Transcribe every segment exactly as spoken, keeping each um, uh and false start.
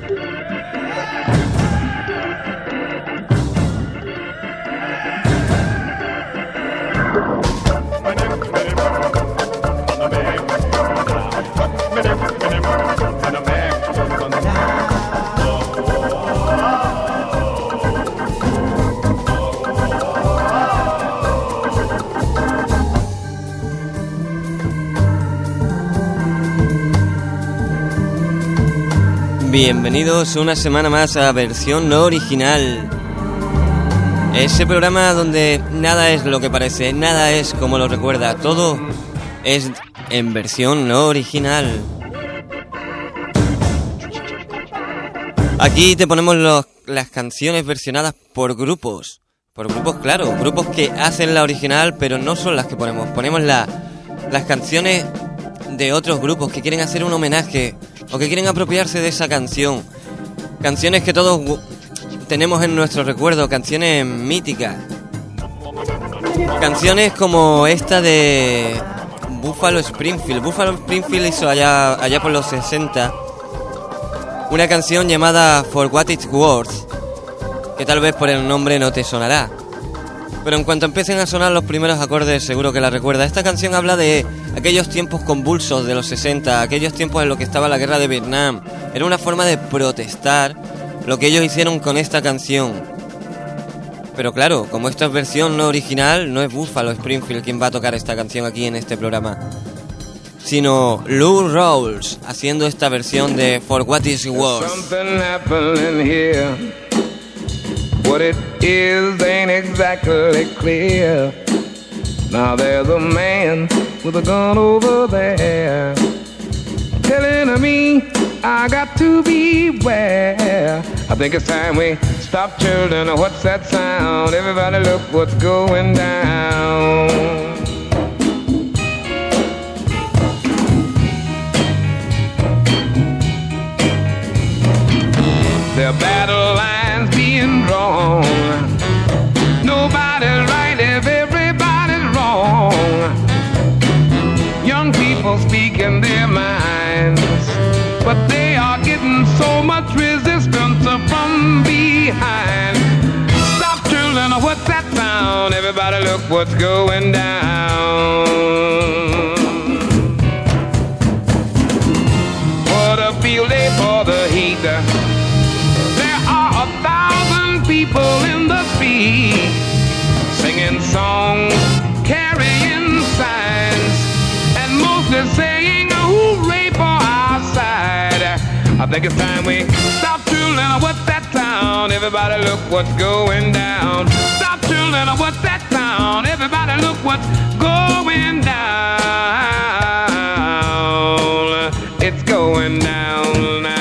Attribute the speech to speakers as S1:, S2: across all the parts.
S1: Bienvenidos una semana más a Versión No Original. Ese programa donde nada es lo que parece, nada es como lo recuerda, todo es en versión no original. Aquí te ponemos los, las canciones versionadas por grupos, por grupos, claro, grupos que hacen la original, pero no son las que ponemos, ponemos la, las canciones de otros grupos que quieren hacer un homenaje o que quieren apropiarse de esa canción. Canciones que todos tenemos en nuestro recuerdo, canciones míticas. Canciones como esta de Buffalo Springfield. Buffalo Springfield hizo allá, allá por los sesenta una canción llamada For What It's Worth, que tal vez por el nombre no te sonará, pero en cuanto empiecen a sonar los primeros acordes seguro que la recuerda. Esta canción habla de aquellos tiempos convulsos de los sesenta, aquellos tiempos en los que estaba la guerra de Vietnam. Era una forma de protestar lo que ellos hicieron con esta canción. Pero claro, como esta es versión no original, no es Buffalo Springfield quien va a tocar esta canción aquí en este programa, sino Lou Rawls haciendo esta versión de For What It's Worth.
S2: What it is ain't exactly clear. Now there's a man with a gun over there telling me I got to beware. I think it's time we stop, children. What's that sound? Everybody look what's going down. There are battle lines being drawn. Nobody's right if everybody's wrong. Young people speaking their minds, but they are getting so much resistance from behind. Stop, children, what's that sound? Everybody look what's going down. What a field day for the heat. People in the street singing songs, carrying signs, and mostly saying hooray for our side. I think it's time we stop, children. What's that sound? Everybody look what's going down. Stop, children. What's that sound? Everybody look what's going down. It's going down now.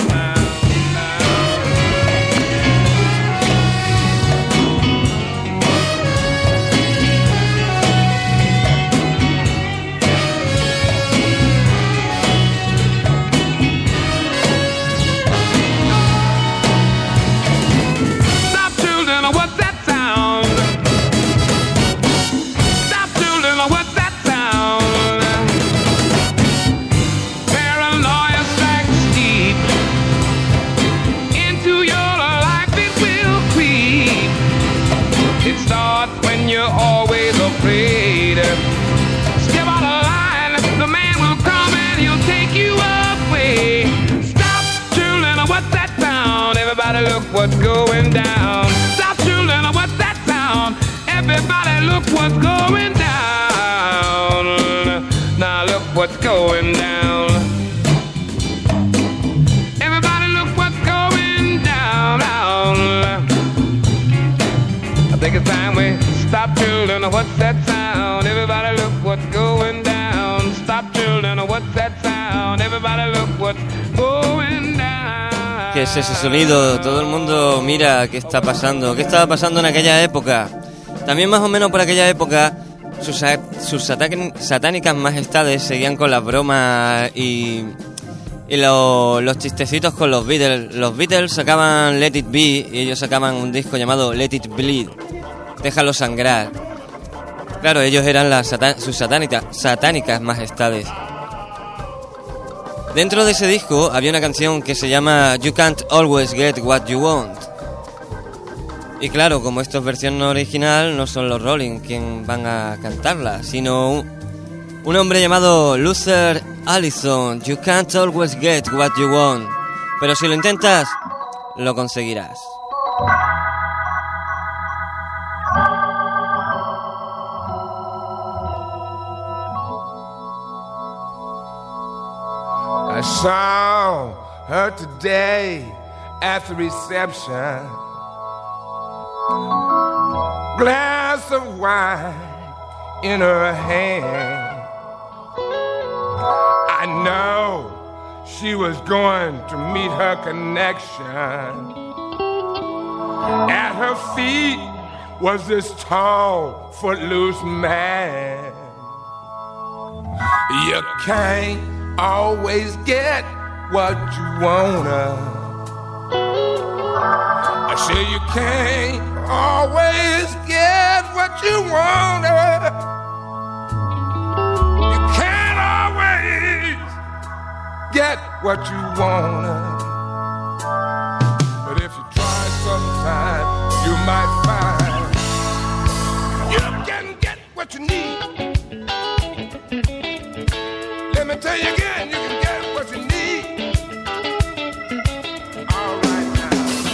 S2: Step out of line, the man will come and he'll take you away. Stop, children, what's that sound? Everybody look what's going down. Stop, children, what's that sound? Everybody look what's going down. Now look what's going down. Everybody look what's going down. I think it's time we stop, children, what's that sound? Everybody look what's going down. Stop, children, what's that sound? Everybody look what's going down.
S1: ¿Qué es ese sonido? Todo el mundo mira qué está pasando. ¿Qué estaba pasando en aquella época? También más o menos por aquella época sus, sus satánicas majestades seguían con las bromas y, y lo, los chistecitos con los Beatles. Los Beatles sacaban Let It Be y ellos sacaban un disco llamado Let It Bleed. Déjalo sangrar. Claro, ellos eran las satan- sus satánicas, satánicas majestades. Dentro de ese disco había una canción que se llama You Can't Always Get What You Want. Y claro, como esto es versión no original, no son los Rolling quien van a cantarla, sino un, un hombre llamado Luther Allison. You can't always get what you want, pero si lo intentas, lo conseguirás.
S2: I saw her today at the reception. Glass of wine in her hand. I know she was going to meet her connection. At her feet was this tall, footloose man. You can't always get what you wanna. I say you can't always get what you wanna. You can't always get what you wanna. But if you try sometime, you might find you can get what you need. Let me tell you again, you can get what you need. All right now.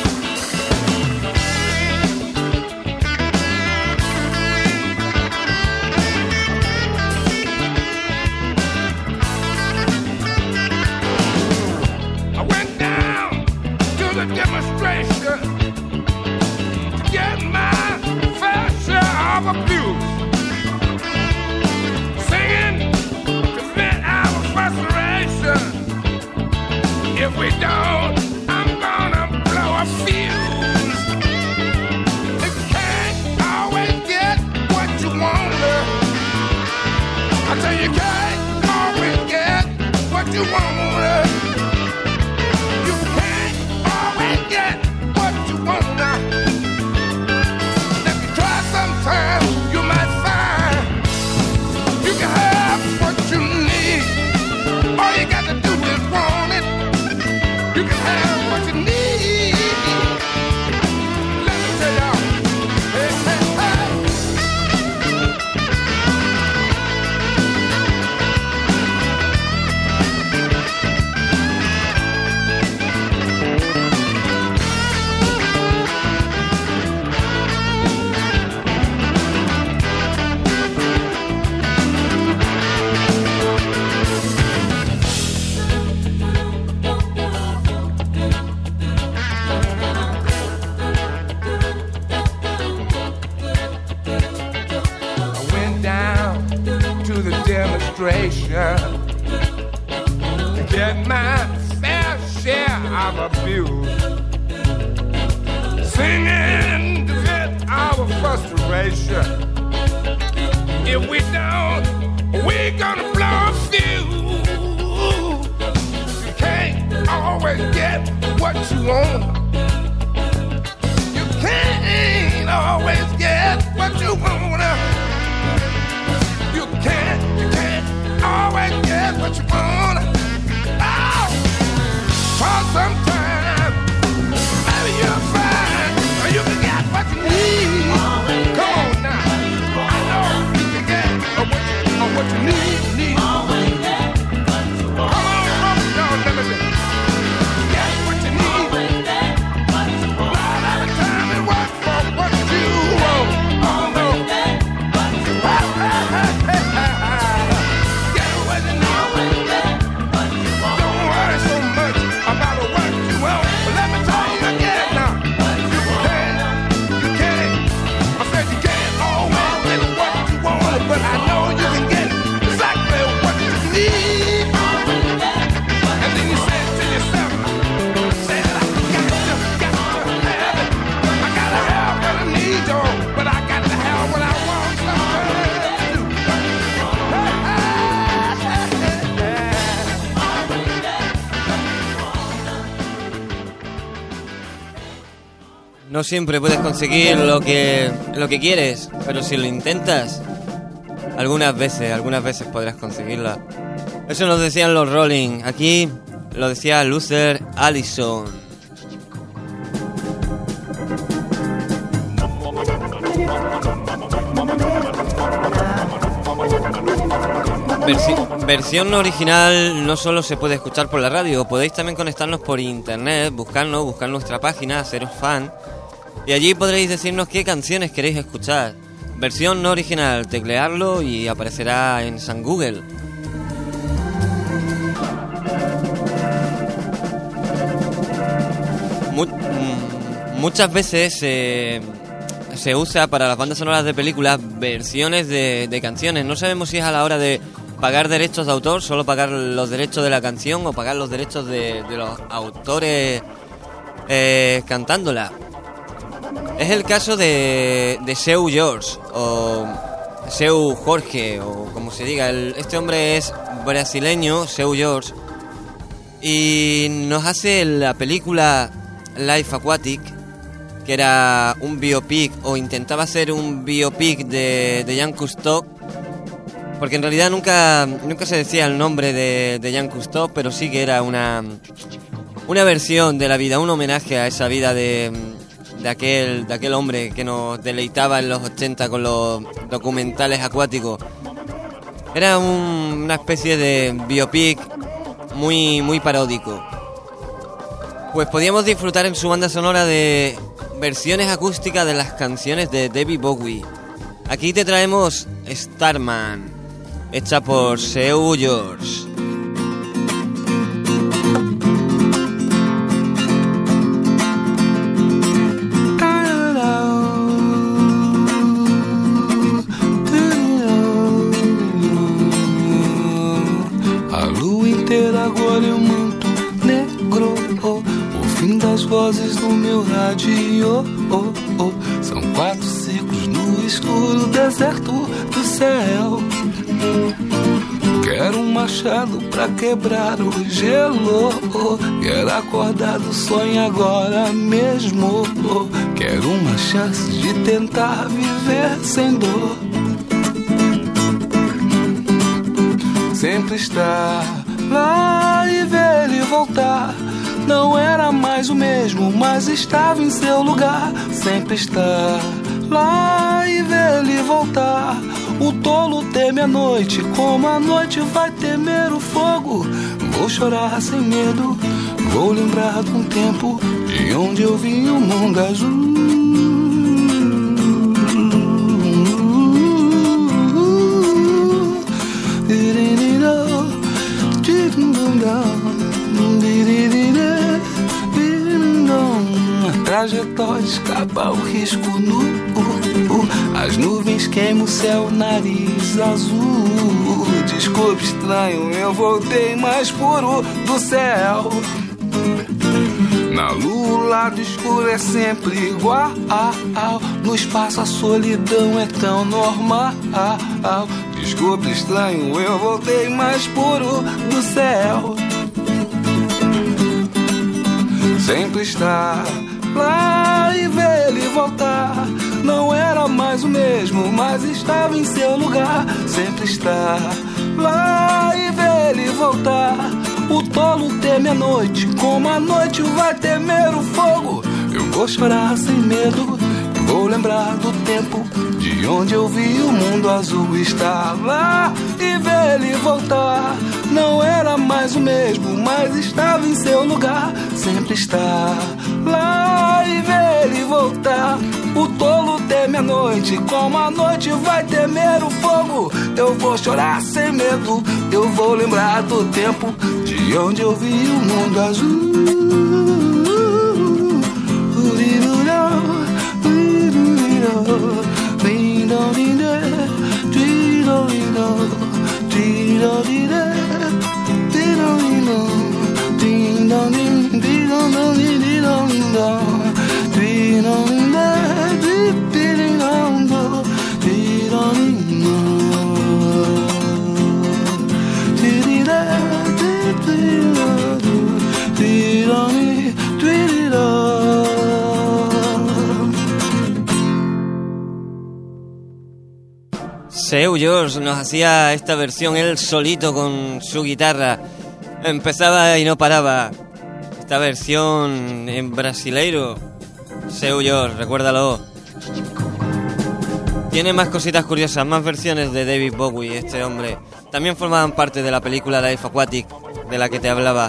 S2: I went down to the demonstration to get my fair share of abuse. Singing if we don't, I'm gonna blow a fuse. You can't always get what you want. I tell you, you can't always get what you want. You can't always get what you want. If you try sometime, you might find you can have what you need. All you got to do is want it. You can have what you need. Let me tell y'all. Hey, hey, to get my fair share of abuse. Singing to vent our frustration. If we don't, we're gonna blow a fuse. You can't always get what you want. You can't always get what you want. You can't, you can't always get what you want. Oh, for some time, maybe you'll find you can get what you need. Come on now, I know you can get what you, what you need. need. Come on, come on, let me see. Get what you need. Not every time it works for what you want. Oh no. Hey, hey, hey, hey, hey. About what you want, but let me tell you again now. You can't, you can't. I said you can't always get what you want, but I know you can get exactly what you need. And then you said to yourself, said I got to, got to have it. I gotta have what I need, yo, but I got to have what I want sometimes too.
S1: No siempre puedes conseguir lo que, lo que quieres, pero si lo intentas, algunas veces, algunas veces podrás conseguirla. Eso nos decían los Rolling. Aquí lo decía Luther Allison. Versi- versión original no solo se puede escuchar por la radio, podéis también conectarnos por internet, buscarnos, buscar nuestra página, haceros fan, y allí podréis decirnos qué canciones queréis escuchar. Versión no original, teclearlo y aparecerá en San Google. Mu- mm, muchas veces eh, se usa para las bandas sonoras de películas versiones de, de canciones. No sabemos si es a la hora de pagar derechos de autor, solo pagar los derechos de la canción o pagar los derechos de, de los autores eh, cantándola. Es el caso de, de Seu Jorge, o Seu Jorge, o como se diga. El, este hombre es brasileño, Seu Jorge, y nos hace la película Life Aquatic, que era un biopic, o intentaba ser un biopic de, de Jean Cousteau, porque en realidad nunca, nunca se decía el nombre de, de Jean Cousteau, pero sí que era una, una versión de la vida, un homenaje a esa vida de... de aquel de aquel hombre que nos deleitaba en los ochenta con los documentales acuáticos. Era un, una especie de biopic muy muy paródico. Pues podíamos disfrutar en su banda sonora de versiones acústicas de las canciones de David Bowie. Aquí te traemos Starman, hecha por Seu Jorge.
S3: Agora eu muito negro, oh, o fim das vozes do meu rádio, oh, oh, são quatro ciclos no escuro deserto do céu. Quero um machado pra quebrar o gelo, oh, quero acordar do sonho agora mesmo, oh, quero uma chance de tentar viver sem dor. Sempre estar lá e ver ele voltar. Não era mais o mesmo, mas estava em seu lugar. Sempre estar lá e ver ele voltar. O tolo teme a noite, como a noite vai temer o fogo. Vou chorar sem medo, vou lembrar de um tempo de onde eu vi o mundo azul. Trajetória escapa o risco nu, uh, uh. As nuvens queimam o céu, nariz azul. Desculpe, estranho, eu voltei mais puro do céu. Na lua o lado escuro é sempre igual. No espaço a solidão é tão normal. Desculpe, estranho, eu voltei mais puro do céu. Sempre está lá e ver ele voltar. Não era mais o mesmo, mas estava em seu lugar. Sempre está lá e ver ele voltar. O tolo teme a noite, como a noite vai temer o fogo. Eu vou chorar sem medo, vou lembrar do tempo de onde eu vi o mundo azul. Estar lá e ver ele voltar. Não era mais o mesmo, mas estava em seu lugar. Sempre estar lá e ver ele voltar. O tolo teme a noite, como a noite vai temer o fogo. Eu vou chorar sem medo, eu vou lembrar do tempo de onde eu vi o mundo azul.
S1: Seu George nos hacía esta versión él solito con su guitarra. Empezaba y no paraba. Esta versión en brasileiro. Seu George, recuérdalo. Tiene más cositas curiosas, más versiones de David Bowie, este hombre. También formaban parte de la película Life Aquatic, de la que te hablaba.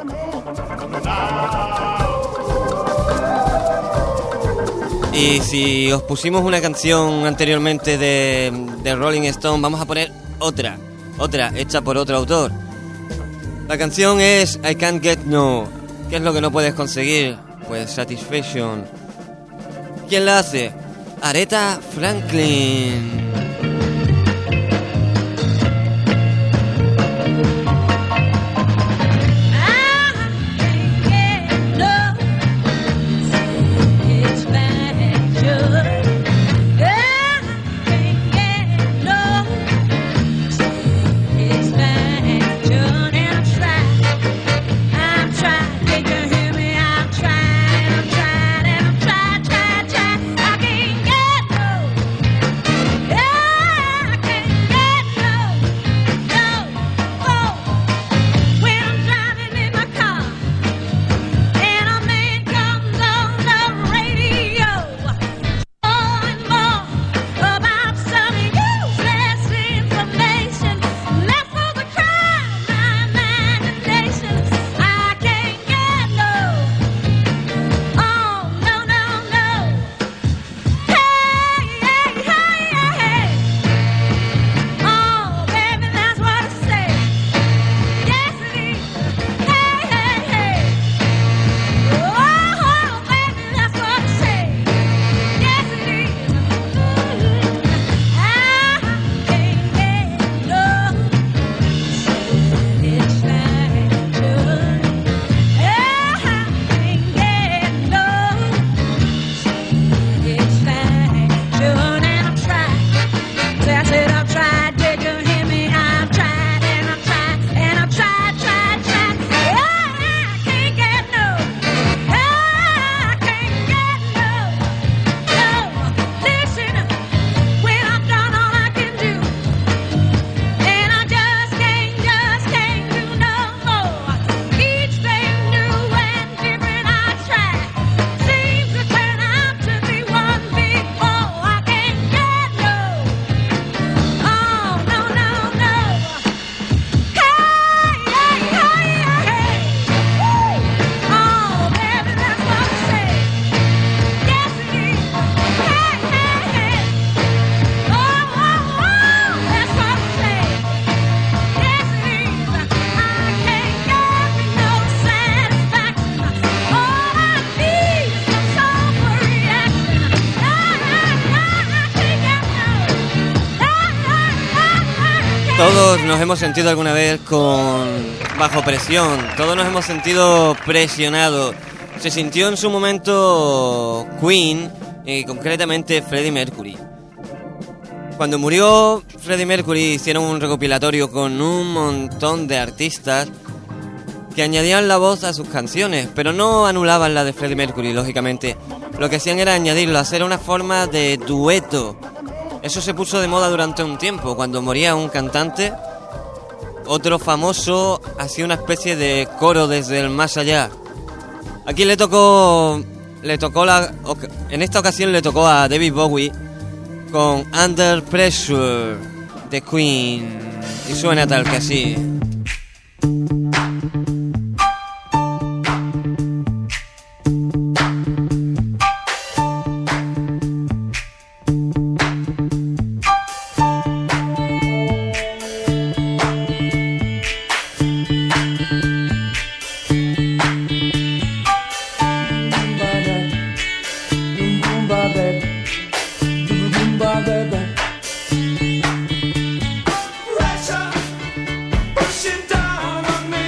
S1: Y si os pusimos una canción anteriormente de, de Rolling Stone, vamos a poner otra, otra, hecha por otro autor. La canción es I Can't Get No. ¿Qué es lo que no puedes conseguir? Pues Satisfaction. ¿Quién la hace? Aretha Franklin. Todos nos hemos sentido alguna vez con bajo presión, todos nos hemos sentido presionados. Se sintió en su momento Queen y concretamente Freddie Mercury. Cuando murió Freddie Mercury hicieron un recopilatorio con un montón de artistas que añadían la voz a sus canciones, pero no anulaban la de Freddie Mercury, lógicamente. Lo que hacían era añadirlo, hacer una forma de dueto. Eso se puso de moda durante un tiempo. Cuando moría un cantante, otro famoso hacía una especie de coro desde el más allá. Aquí le tocó, le tocó la, en esta ocasión le tocó a David Bowie con Under Pressure de Queen y suena tal que así.
S4: Pressure pushing down on me.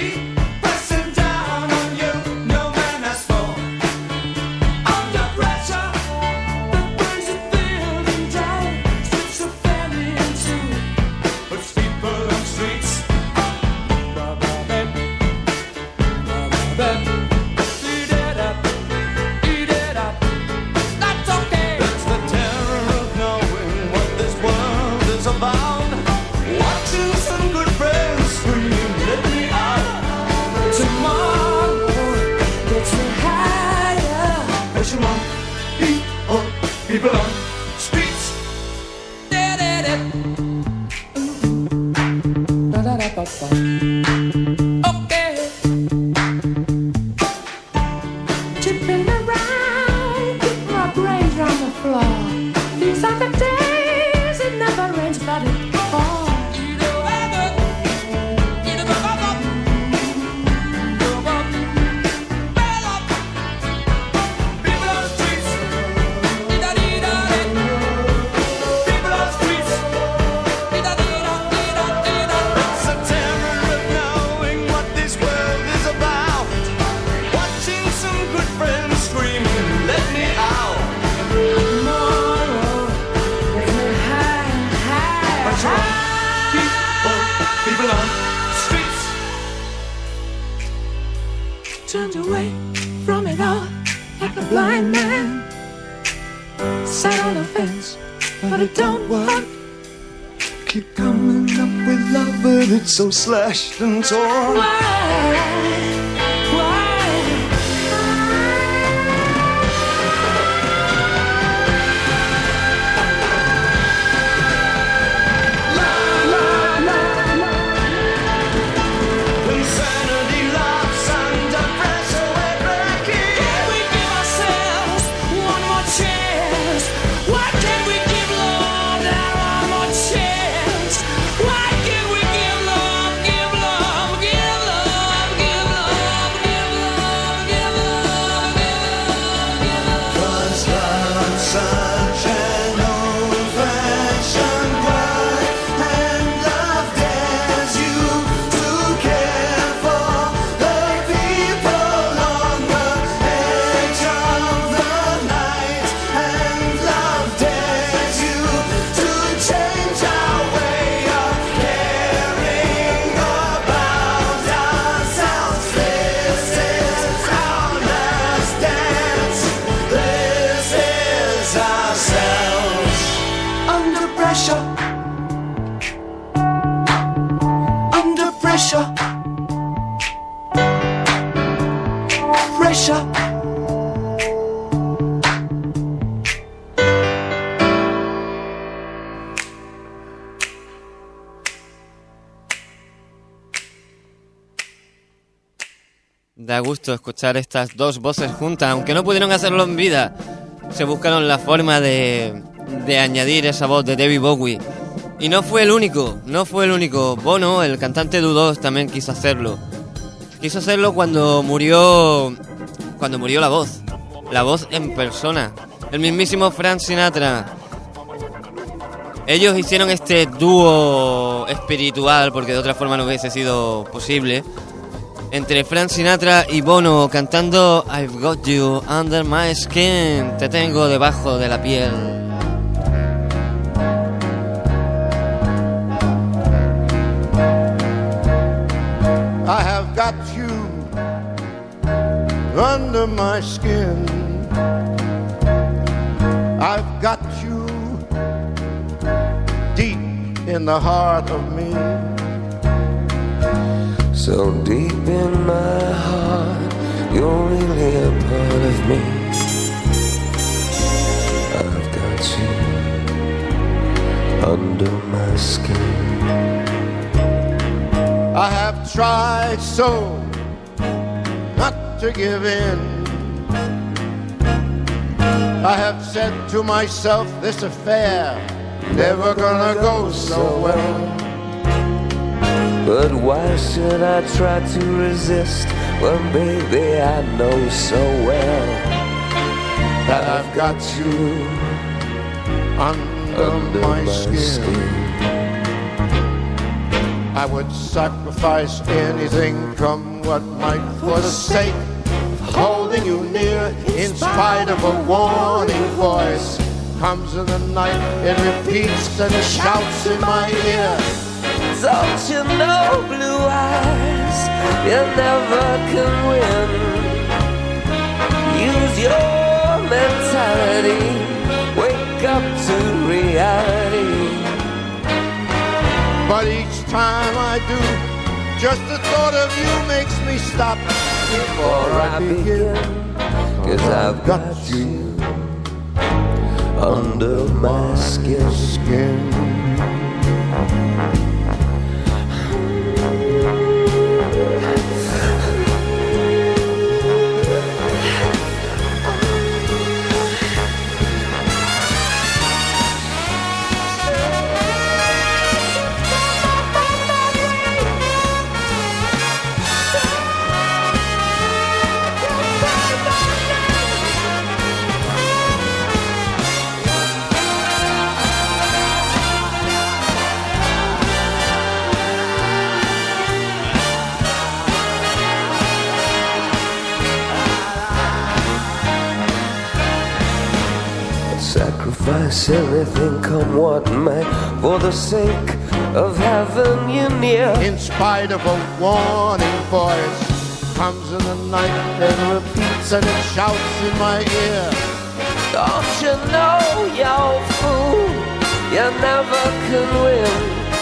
S4: from it all like a blind man. Sat on a fence, but it don't work.
S5: Keep coming up with love, but it's so slashed and torn.
S4: Why?
S1: Da gusto escuchar estas dos voces juntas, aunque no pudieron hacerlo en vida. Se buscaron la forma de, de añadir esa voz de David Bowie. Y no fue el único, no fue el único. Bono, el cantante de U dos, también quiso hacerlo. Quiso hacerlo cuando murió, cuando murió la voz. La voz en persona. El mismísimo Frank Sinatra. Ellos hicieron este dúo espiritual, porque de otra forma no hubiese sido posible, entre Frank Sinatra y Bono, cantando I've Got You Under My Skin. Te tengo debajo de la piel.
S6: I have got you under my skin. I've got you deep in the heart of me.
S3: So deep in my heart, you're really a part of me. I've got you under my skin.
S6: I have tried so not to give in. I have said to myself, this affair never gonna go so well.
S3: But why should I try to resist when, baby, I know so well
S6: that I've got you under, under my, my skin. skin. I would sacrifice anything, come what might, for the sake of holding you near. In spite of a warning voice comes in the night, it repeats and shouts in my ear.
S3: Don't you know, blue eyes, you never can win. Use your mentality, wake up to reality.
S6: But each time I do, just the thought of you makes me stop before I begin.
S3: Cause I've got you under my skin.
S6: skin.
S3: Sacrifice everything, come what may, for the sake of having you near.
S6: In spite of a warning voice comes in the night and repeats and it shouts in my ear.
S7: Don't you know, you fool, you never can win.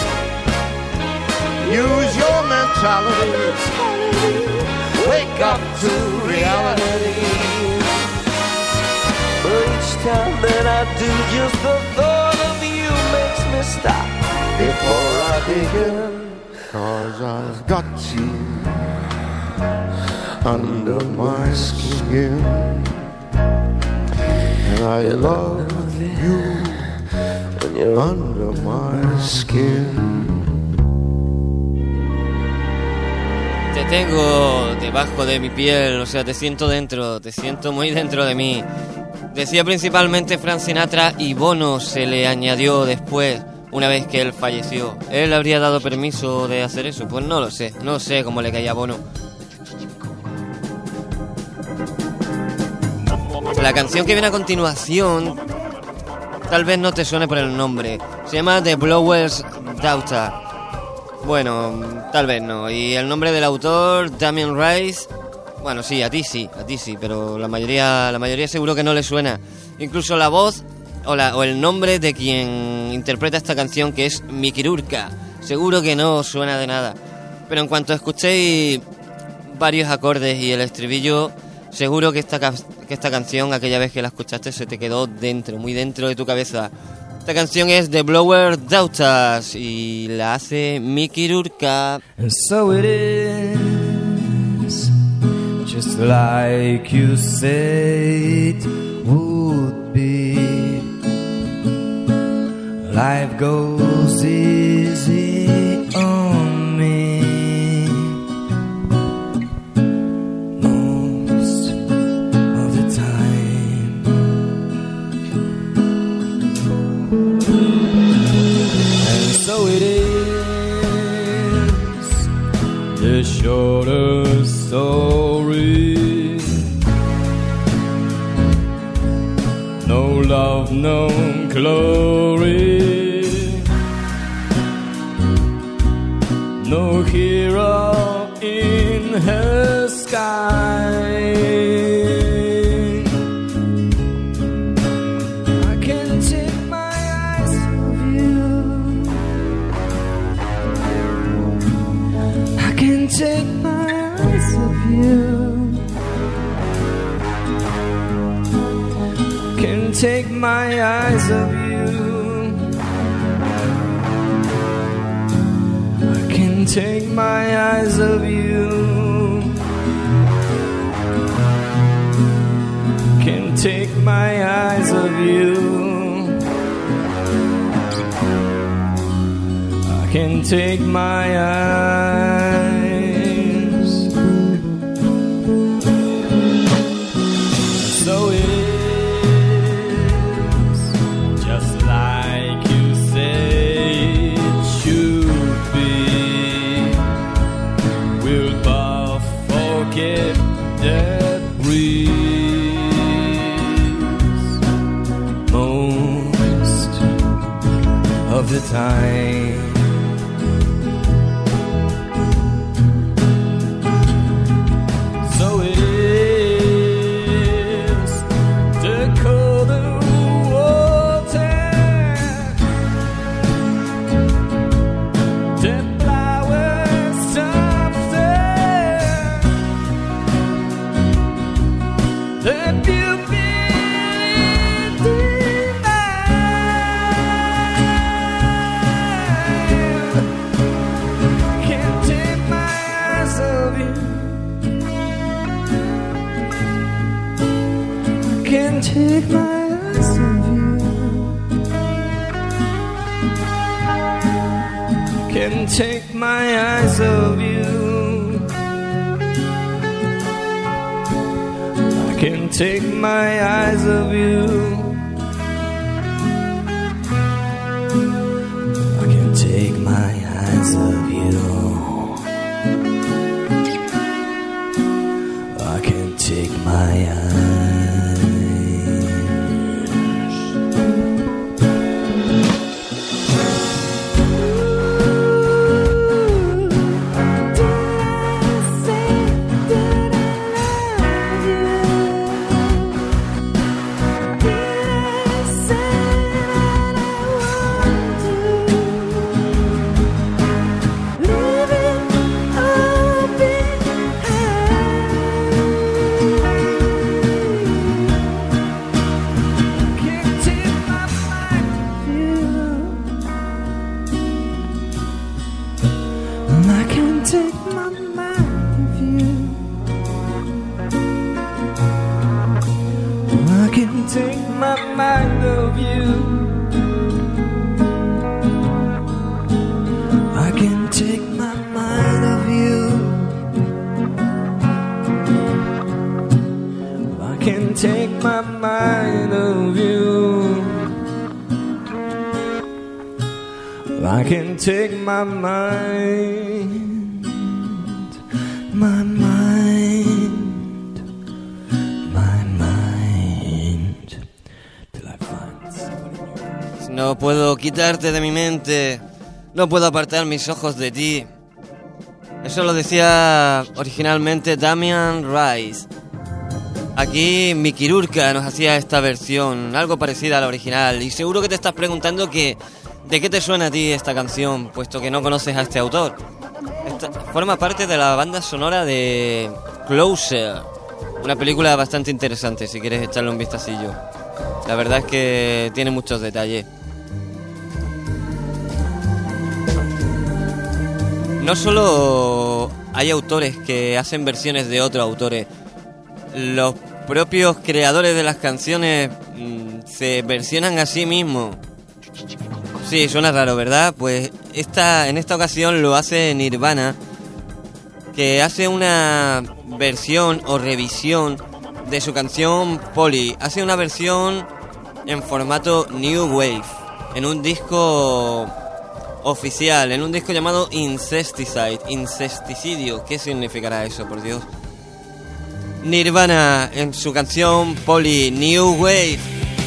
S6: Use your mentality. Wake up to reality.
S7: But each time that I do, just the thought of you makes me stop before I begin.
S6: 'Cause I've got you under my skin, and I love you when you're under my skin.
S1: Te tengo debajo de mi piel, o sea, te siento dentro, te siento muy dentro de mí. Decía principalmente Frank Sinatra, y Bono se le añadió después, una vez que él falleció. ¿Él habría dado permiso de hacer eso? Pues no lo sé, no sé cómo le caía a Bono. La canción que viene a continuación tal vez no te suene por el nombre. Se llama The Blower's Daughter. Bueno, tal vez no. Y el nombre del autor, Damien Rice, bueno, sí, a ti sí, a ti sí, pero la mayoría, la mayoría seguro que no le suena. Incluso la voz o, la, o el nombre de quien interpreta esta canción, que es Mickey Rourke, seguro que no suena de nada. Pero en cuanto escuchéis varios acordes y el estribillo, seguro que esta, que esta canción, aquella vez que la escuchaste, se te quedó dentro, muy dentro de tu cabeza. Esta canción es The Blower's Daughters y la hace Mickey Rourke.
S8: And so it is, just like you said would be. Life goes easy on me. Most of the time. And so it is, the shorter story. No love, no glory. No hero in her sky. I can't take my eyes off you. I can't take my eyes off you. Can't take my eyes off you. Take my eyes off you. Can't take my eyes off you. I can't take my eyes. So it is, just like you say it should be. We'll both forget that breeze most of the time. So it is the colder water, the flowers softer, the beauty divine. Can't take my eyes off you. Can't take my eyes off you. Can't take my eyes off you. I can't take my eyes off you. I can't take my eyes off you. I can't take my eyes.
S4: Did I say, did
S8: can't take my mind off you. I can't take my mind off you. I can't take my mind off you. I can't take my mind, my mind, my mind, till I find somebody new.
S1: No puedo quitarte de mi mente, no puedo apartar mis ojos de ti. Eso lo decía originalmente Damien Rice. Aquí Mickey Rourke nos hacía esta versión, algo parecida a la original. Y seguro que te estás preguntando que ¿de qué te suena a ti esta canción, puesto que no conoces a este autor? Esta forma parte de la banda sonora de Closer, una película bastante interesante si quieres echarle un vistacillo. La verdad es que tiene muchos detalles. No solo hay autores que hacen versiones de otros autores, los propios creadores de las canciones mmm, se versionan a sí mismos. Sí, suena raro, ¿verdad? Pues esta, en esta ocasión lo hace Nirvana, que hace una versión o revisión de su canción Polly. Hace una versión en formato New Wave, en un disco oficial, en un disco llamado Incesticide, incesticidio. ¿Qué significará eso, por Dios? Nirvana en su canción Polly, New Wave.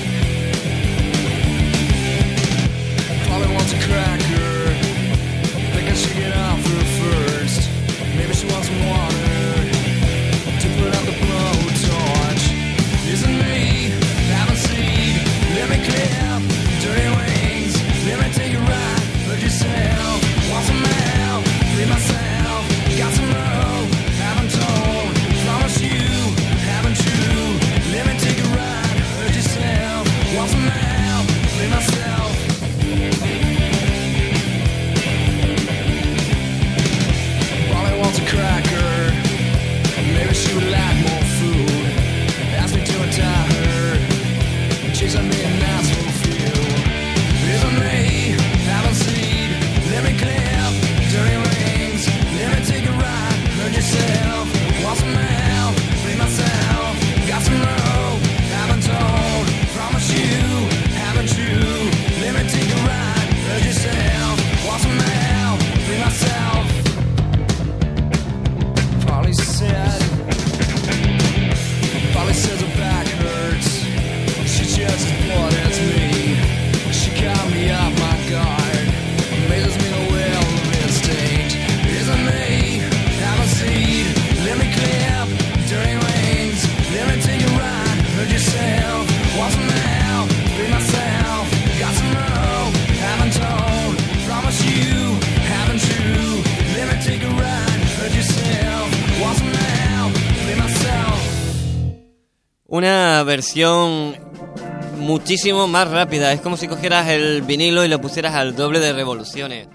S1: Una versión muchísimo más rápida. Es como si cogieras el vinilo y lo pusieras al doble de revoluciones.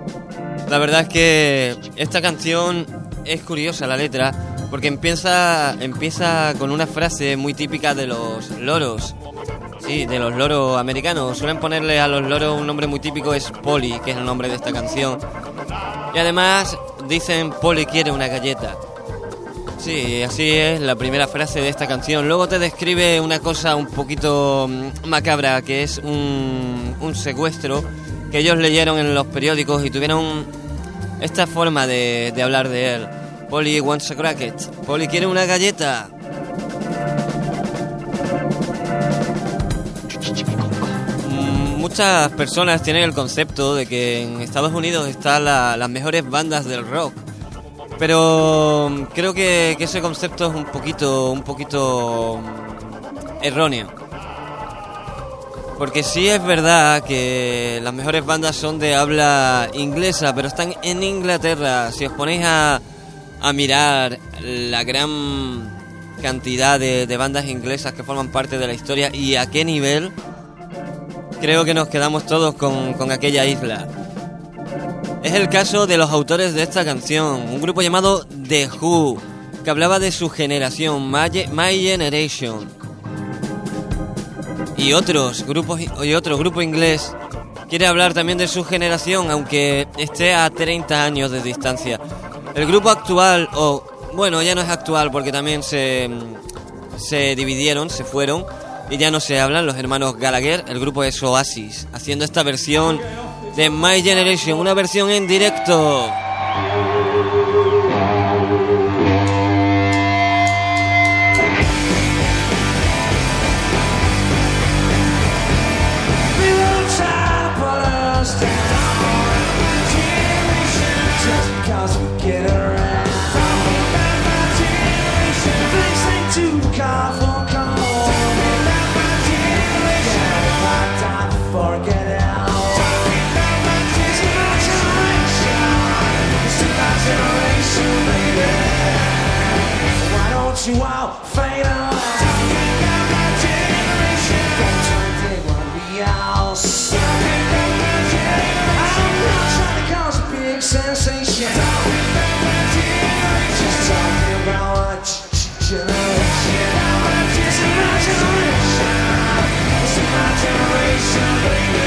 S1: La verdad es que esta canción es curiosa, la letra, porque empieza, empieza con una frase muy típica de los loros. Sí, de los loros americanos. Suelen ponerle a los loros un nombre muy típico, es Polly, que es el nombre de esta canción. Y además dicen, Polly quiere una galleta. Sí, así es la primera frase de esta canción. Luego te describe una cosa un poquito macabra, que es un, un secuestro que ellos leyeron en los periódicos y tuvieron esta forma de, de hablar de él. Polly wants a cracket. Polly quiere una galleta. Muchas personas tienen el concepto de que en Estados Unidos están la, las mejores bandas del rock. Pero creo que, que ese concepto es un poquito, un poquito erróneo. Porque sí es verdad que las mejores bandas son de habla inglesa, pero están en Inglaterra. Si os ponéis a, a mirar la gran cantidad de, de bandas inglesas que forman parte de la historia y a qué nivel, creo que nos quedamos todos con, con aquella isla. Es el caso de los autores de esta canción, un grupo llamado The Who, que hablaba de su generación, My, My Generation. y otros grupos y otro grupo inglés quiere hablar también de su generación, aunque esté a treinta años de distancia. El grupo actual, o bueno, ya no es actual porque también se, se dividieron, se fueron y ya no se hablan, los hermanos Gallagher. El grupo es Oasis, haciendo esta versión de My Generation, una versión en directo.
S8: You out, fade away. Talking about my generation. Don't try to dig one of the else. Talking about my generation. I'm not trying to cause a big sensation. Talking about my generation. Just talking about my generation. This is my generation. This is my generation, baby.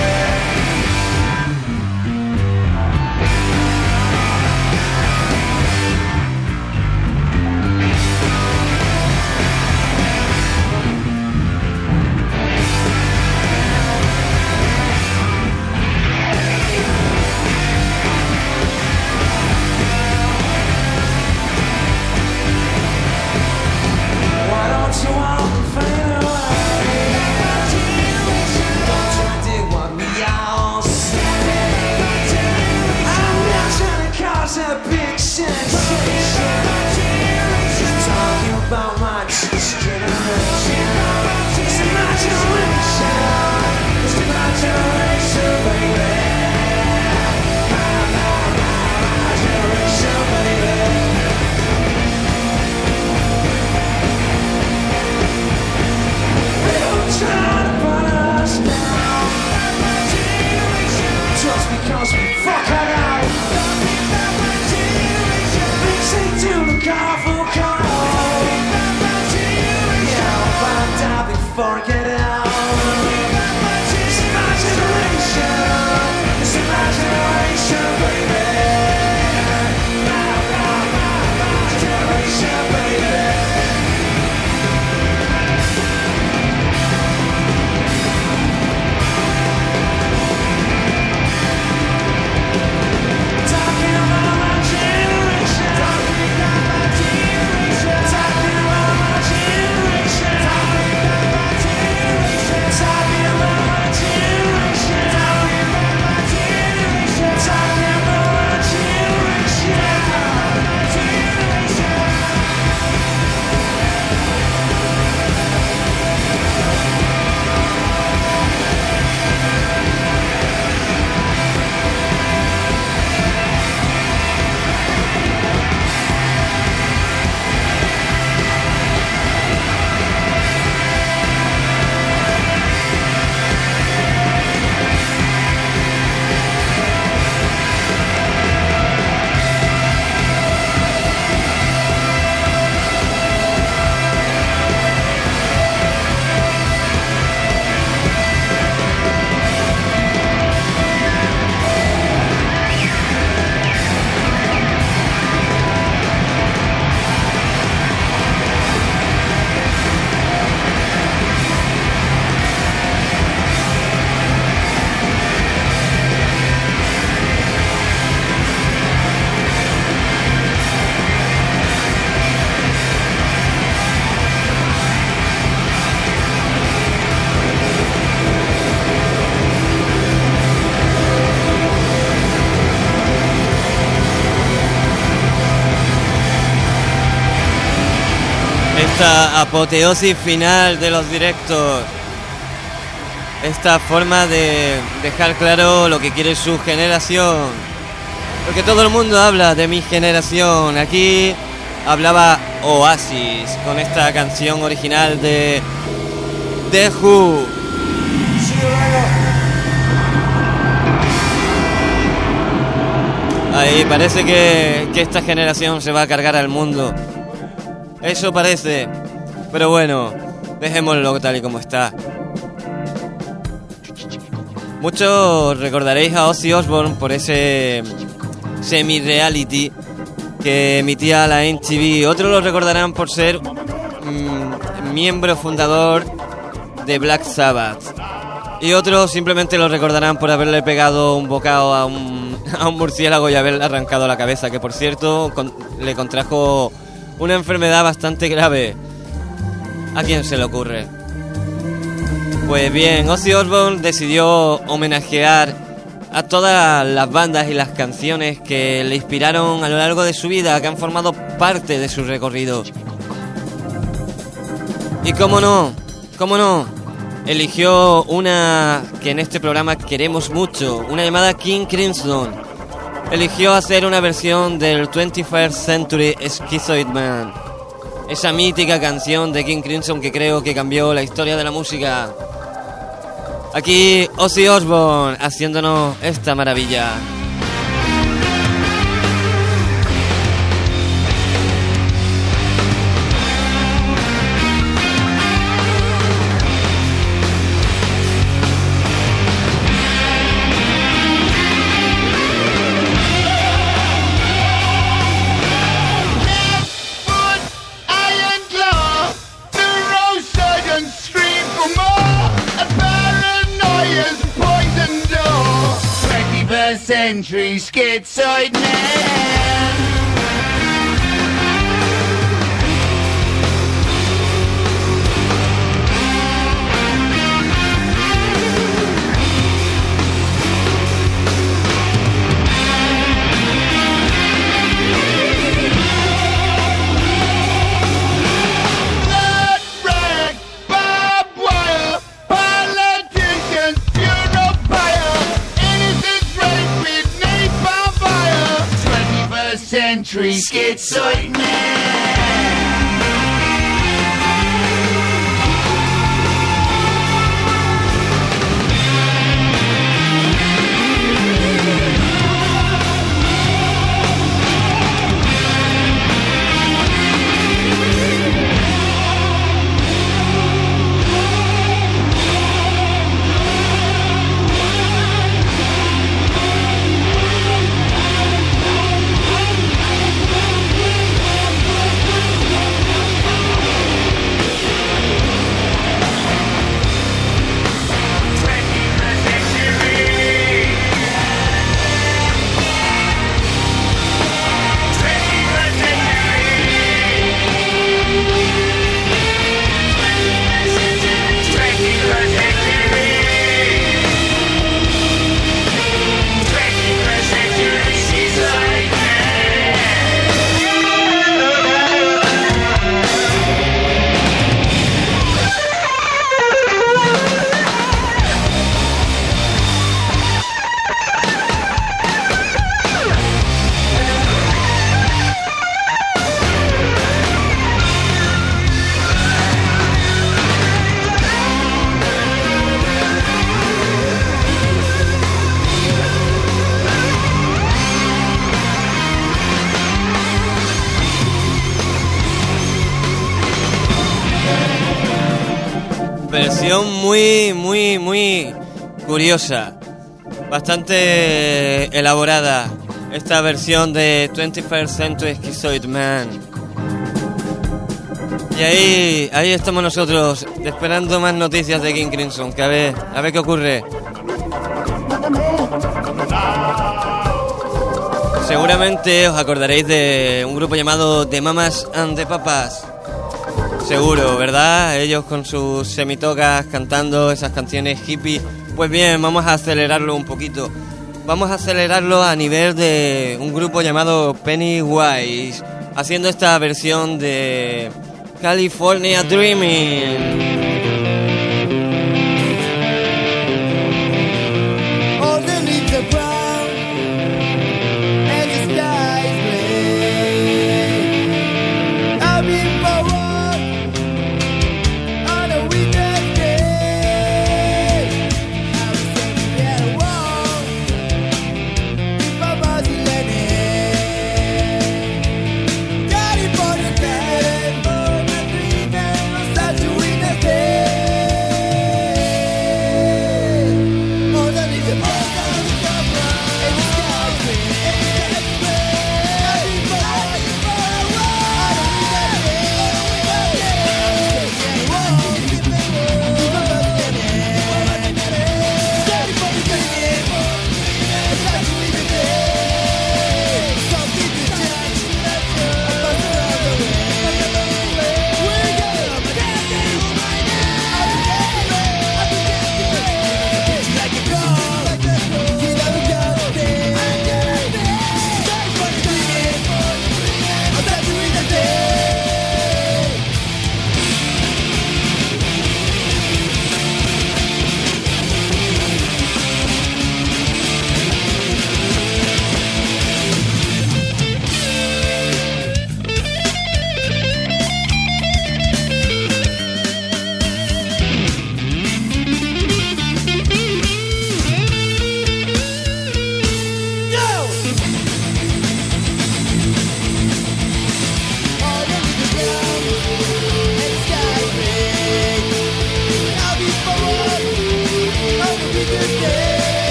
S1: Esta apoteosis final de los directos, esta forma de dejar claro lo que quiere su generación, porque todo el mundo habla de mi generación. Aquí hablaba Oasis con esta canción original de The Who. Ahí parece que, que esta generación se va a cargar al mundo. Eso parece. Pero bueno, dejémoslo tal y como está. Muchos recordaréis a Ozzy Osbourne por ese semi-reality que emitía la M T V. Otros lo recordarán por ser mmm, miembro fundador de Black Sabbath. Y otros simplemente lo recordarán por haberle pegado un bocado a un, a un murciélago y haberle arrancado la cabeza, que por cierto con, le contrajo una enfermedad bastante grave. ¿A quién se le ocurre? Pues bien, Ozzy Osbourne decidió homenajear a todas las bandas y las canciones que le inspiraron a lo largo de su vida, que han formado parte de su recorrido. Y cómo no, cómo no, eligió una que en este programa queremos mucho, una llamada King Crimson. Eligió hacer una versión del twenty-first Century Schizoid Man, esa mítica canción de King Crimson que creo que cambió la historia de la música. Aquí Ozzy Osbourne haciéndonos esta maravilla.
S9: Century schizoid man. Century schizoid man.
S1: Versión muy, muy, muy curiosa, bastante elaborada, esta versión de twenty-first Century Schizoid Man. Y ahí, ahí estamos nosotros, esperando más noticias de King Crimson, que a ver, a ver qué ocurre. Seguramente os acordaréis de un grupo llamado The Mamas and the Papas. Seguro, ¿verdad? Ellos con sus semitocas cantando esas canciones hippie. Pues bien, vamos a acelerarlo un poquito. Vamos a acelerarlo a nivel de un grupo llamado Pennywise, haciendo esta versión de California Dreaming.
S10: California, California, dreaming of such a witness day.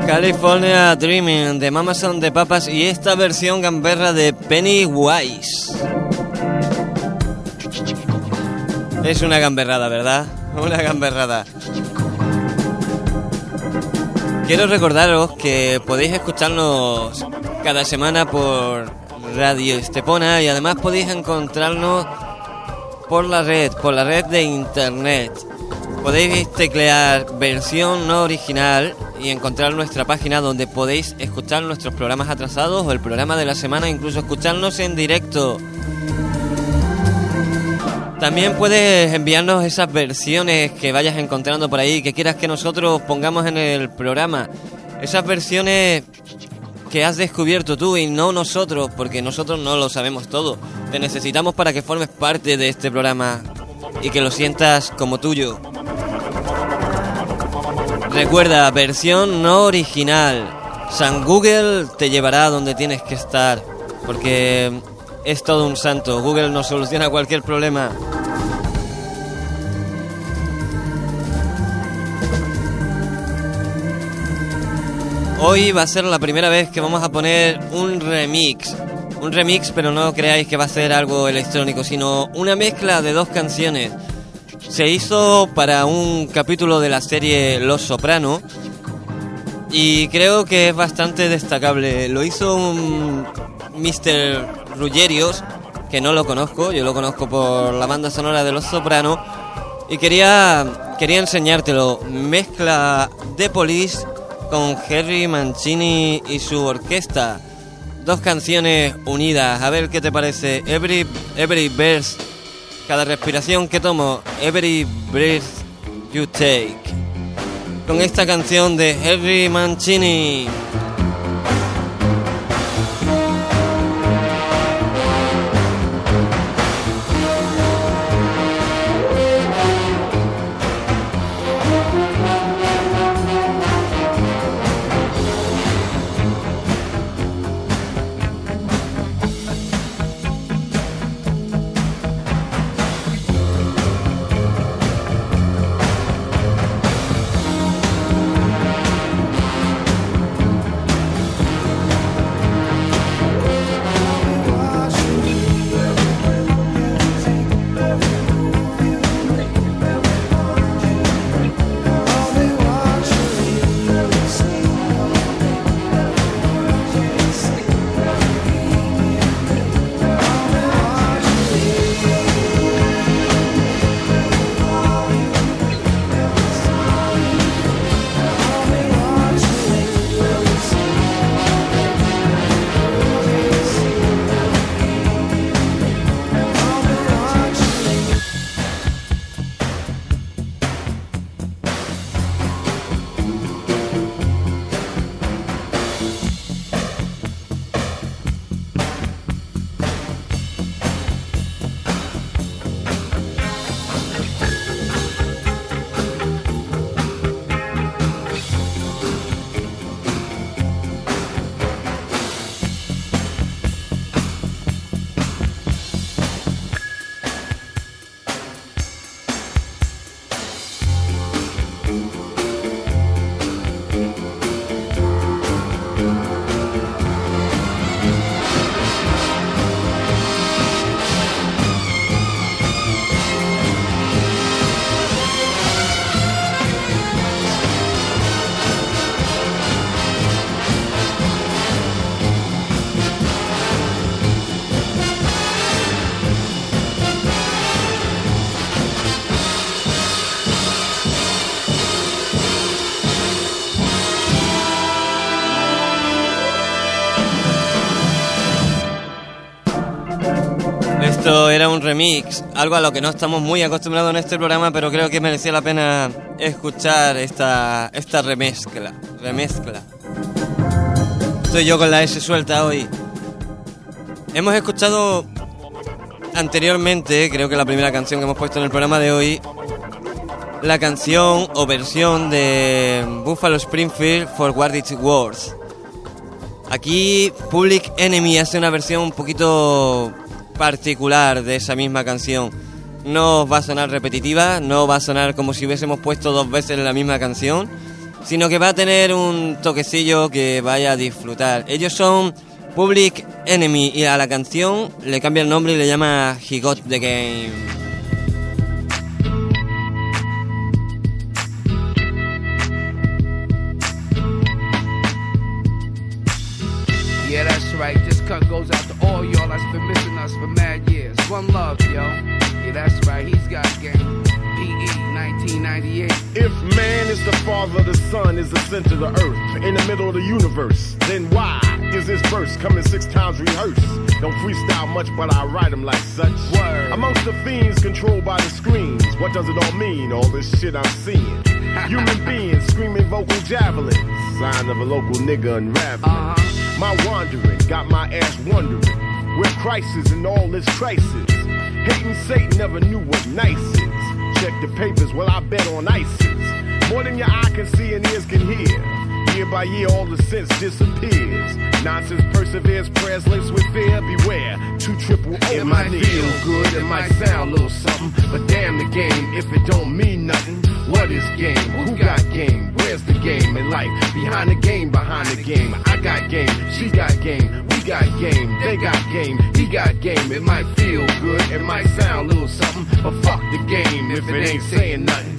S1: California Dreaming de Mamas and the Papas y esta versión gamberra de Pennywise. Es una gamberrada, ¿verdad? Una gamberrada. Quiero recordaros que podéis escucharnos cada semana por Radio Estepona y además podéis encontrarnos por la red, por la red de internet. Podéis teclear versión no original y encontrar nuestra página donde podéis escuchar nuestros programas atrasados o el programa de la semana, incluso escucharnos en directo. También puedes enviarnos esas versiones que vayas encontrando por ahí, que quieras que nosotros pongamos en el programa. Esas versiones que has descubierto tú y no nosotros, porque nosotros no lo sabemos todo. Te necesitamos para que formes parte de este programa y que lo sientas como tuyo. Recuerda, versión no original. San Google te llevará donde tienes que estar, porque es todo un santo. Google nos soluciona cualquier problema. Hoy va a ser la primera vez que vamos a poner un remix. Un remix, pero no creáis que va a ser algo electrónico, sino una mezcla de dos canciones. Se hizo para un capítulo de la serie Los Soprano y creo que es bastante destacable. Lo hizo un mister Ruggerios, que no lo conozco, yo lo conozco por la banda sonora de Los Soprano, y quería, quería enseñártelo. Mezcla The Police con Henry Mancini y su orquesta. Dos canciones unidas. A ver qué te parece. Every, every verse, cada respiración que tomo, every breath you take. Con esta canción de Henry Mancini. Esto era un remix, algo a lo que no estamos muy acostumbrados en este programa, pero creo que merecía la pena escuchar esta, esta remezcla, remezcla. Estoy yo con la S suelta hoy. Hemos escuchado anteriormente, creo que la primera canción que hemos puesto en el programa de hoy, la canción o versión de Buffalo Springfield For What It's Worth. Aquí Public Enemy hace una versión un poquito particular de esa misma canción. No va a sonar repetitiva, no va a sonar como si hubiésemos puesto dos veces la misma canción, sino que va a tener un toquecillo que vaya a disfrutar. Ellos son Public Enemy y a la canción le cambia el nombre y le llama He Got The Game.
S2: Yeah, that's right. This cut goes out to all y'all that's been missing us for mad years. One love, yo. Yeah, that's right. He's got game. P E, nineteen ninety-eight.
S10: If man is the father, the sun is the center of the earth, in the middle of the universe, then why is this verse coming six times rehearsed? Don't freestyle much, but I write them like such. Word. Amongst the fiends controlled by the screens, what does it all mean, all this shit I'm seeing? Human beings screaming vocal javelins, sign of a local nigga unraveling. Uh-huh. My wandering got my ass wondering where crisis and all this crisis. Hating Satan never knew what nice is. Check the papers, well I bet on ISIS. More than your eye can see and ears can hear. Year by year all the sense disappears. Nonsense perseveres, prayers laced with fear. Beware, two triple O. It might feel good, it might sound a little something, but damn the game if it don't mean nothing. What is game? Who got game? Where's the game in life? Behind the game, behind the game. I got game, she got game, we got game, they got game, he got game. It might feel good, it might sound a little something, but fuck the game if it ain't saying nothing.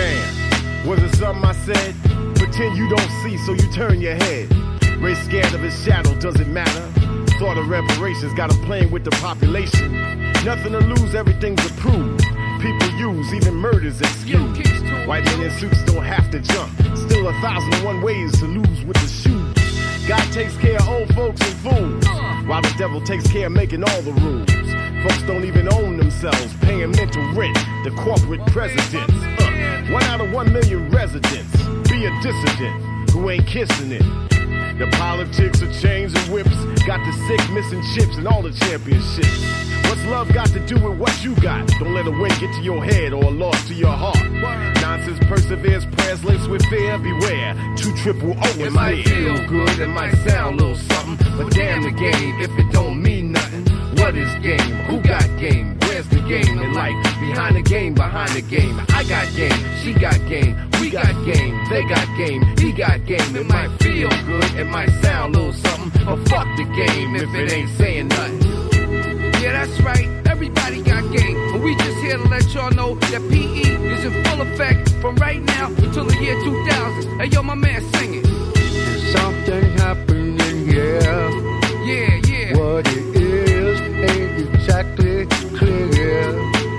S10: Damn, was it something I said? Pretend you don't see, so you turn your head. Race scared of his shadow, does it matter? Thought of reparations, got him playing with the population. Nothing to lose, everything's approved. People use, even murders excuse. White men in suits don't have to jump. Still a thousand and one ways to lose with the shoes. God takes care of old folks and fools, while the devil takes care of making all the rules. Folks don't even own themselves, paying mental rent to corporate presidents. Uh, one out of one million residents. Be a dissident who ain't kissing it. The politics of chains and whips got the sick missing chips and all the championships. What's love got to do with what you got? Don't let a win get to your head or a loss to your heart. Nonsense perseveres, prayers laced with fear. Beware, two triple O is there. It might feel good, it might sound a little something, but damn the game if it don't mean nothing. What is game? Who got game? Where's the game in life? Behind the game, behind the game. I got game, she got game, we got game, they got game, he got game. It might feel good, it might sound a little something, but fuck the game if it ain't saying nothing. Yeah, that's right, everybody got game, and we just here to let y'all know that P E is in full effect from right now until the year two thousand. Hey yo, my man, sing it.
S5: There's something happening here.
S2: Yeah, yeah.
S5: What it is ain't exactly clear.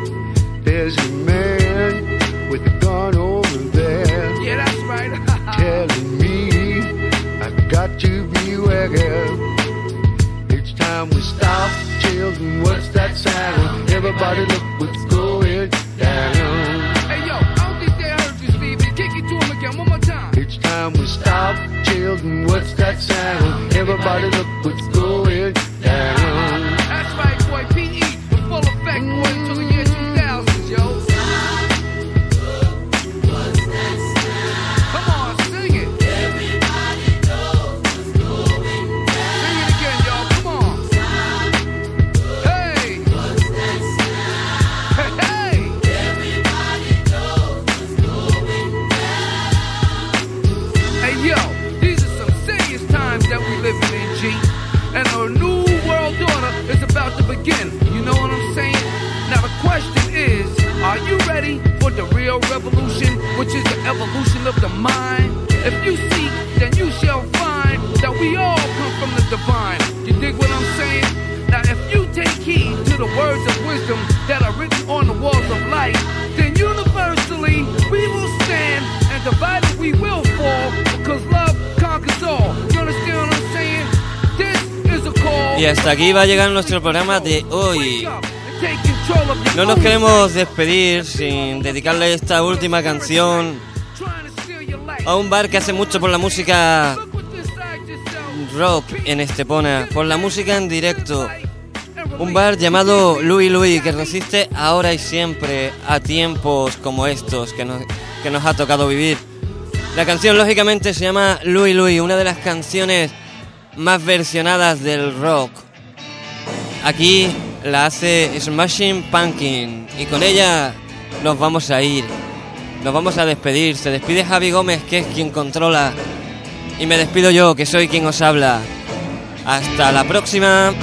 S5: There's a man with a gun over there.
S2: Yeah, that's right.
S5: Telling me I got to beware. It's time we stop. Children, what's that sound? Everybody look what's going down.
S2: Hey yo, I don't think they heard you, Stevie. Kick it to him again, one more time.
S5: It's time we stop. Children, what's that sound? Everybody look what's going down.
S2: That's right, boy. P E in full effect, boy, until the year two thousand, yo.
S8: What's that sound?
S2: Come on, sing it.
S8: Everybody knows what's going down.
S2: Sing it again, y'all. Come on. Hey.
S8: What's that sound?
S2: Hey, hey.
S8: Everybody knows what's going down.
S2: Hey, yo, these are some serious times that we living in, G. And a new world order is about to begin. You know what I'm saying? Now the question is, are you ready for the real revolution, which is the evolution of the mind? If you seek, then you shall find that we all come from the divine. You dig what I'm saying? Now if you take heed to the words of wisdom that are written on the walls of light, then universally we will stand, and divided we will fall, because love conquers all. You understand what I'm saying? This is a call.
S1: Y hasta aquí va a llegar nuestro programa de hoy. No nos queremos despedir sin dedicarle esta última canción a un bar que hace mucho por la música rock en Estepona, por la música en directo. Un bar llamado Louis Louis, que resiste ahora y siempre a tiempos como estos que nos, que nos ha tocado vivir. La canción lógicamente se llama Louis Louis, una de las canciones más versionadas del rock. Aquí la hace Smashing Pumpkins y con ella nos vamos a ir. nos vamos a despedir. Se despide Javi Gómez, que es quien controla, y me despido yo, que soy quien os habla. Hasta la próxima.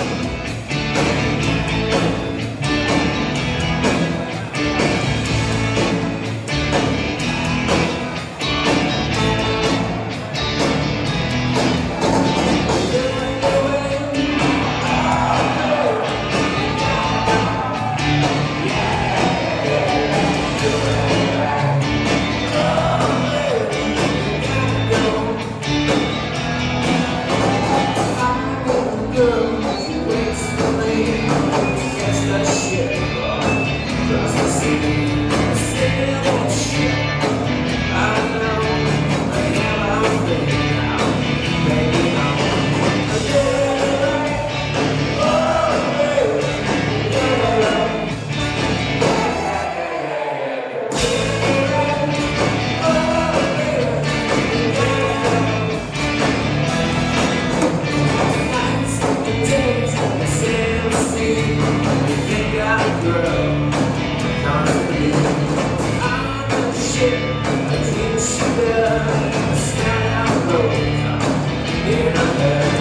S8: Yeah.